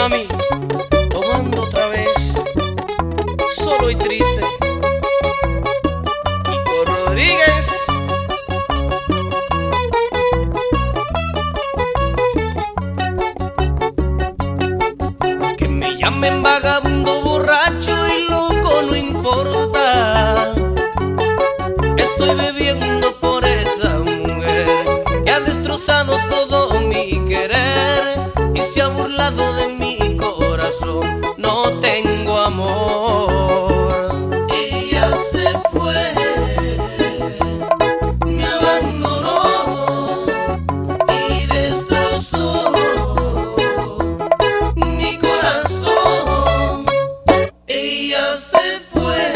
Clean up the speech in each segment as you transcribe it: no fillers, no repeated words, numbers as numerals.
mami, tomando otra vez, solo y triste. Kiko Rodríguez. Que me llamen vagabundo, borracho y loco, no importa. Estoy bebiendo por esa mujer que ha destrozado todo mi querer y se ha burlado de mi corazón. No tengo amor. Ella se fue, me abandonó y destrozó mi corazón. Ella se fue,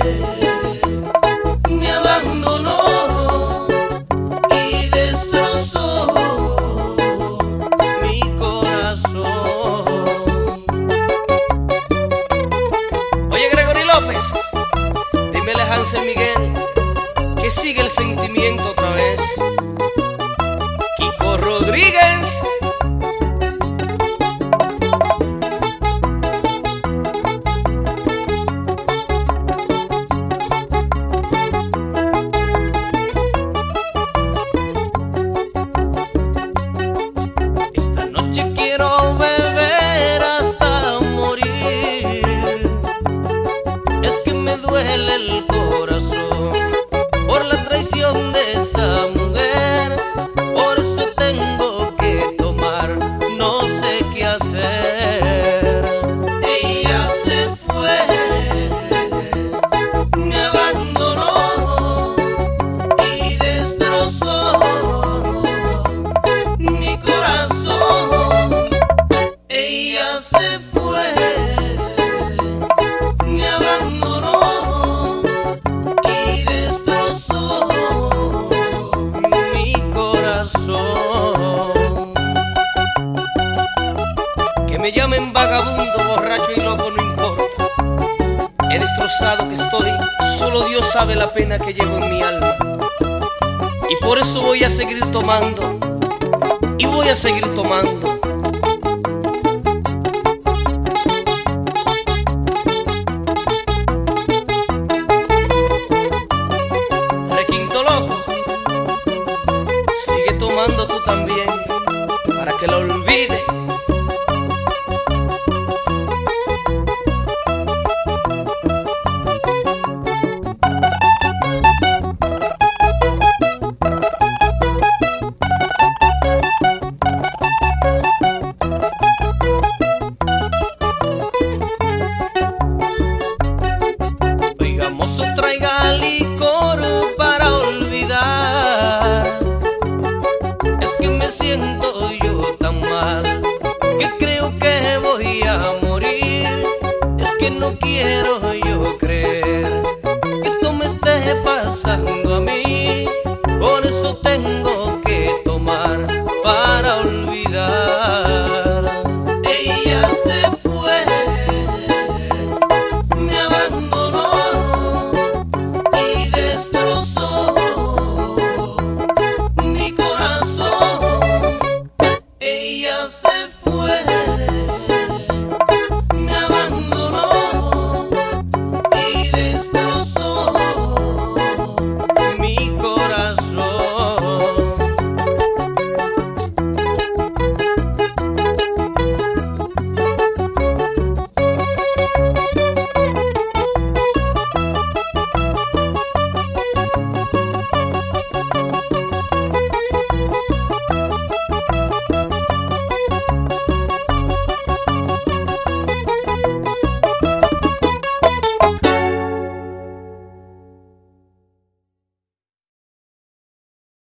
me abandonó y destrozó mi corazón. Oye, Gregory López, dímele a Hansel Miguel que sigue el sentimiento otra vez. Kiko Rodríguez. Esta noche quiero beber hasta morir. Es que me duele el corazón por la traición de esa mujer. Por eso tengo que tomar, no sé qué hacer. Ella se fue, me abandonó y destrozó mi corazón. Ella se fue, me abandonó y destrozó mi corazón. Que me llamen vagabundo, borracho y loco, no importa. He destrozado que estoy, solo Dios sabe la pena que llevo en mi alma. Y por eso voy a seguir tomando, y voy a seguir tomando. Requinto loco, sigue tomando tú también, para que lo olvide. Oiga, mozo, traiga licor para olvidar. Es que me siento yo tan mal que creo que voy a morir. Es que no quiero yo creer que esto me esté pasando a mí. Por eso tengo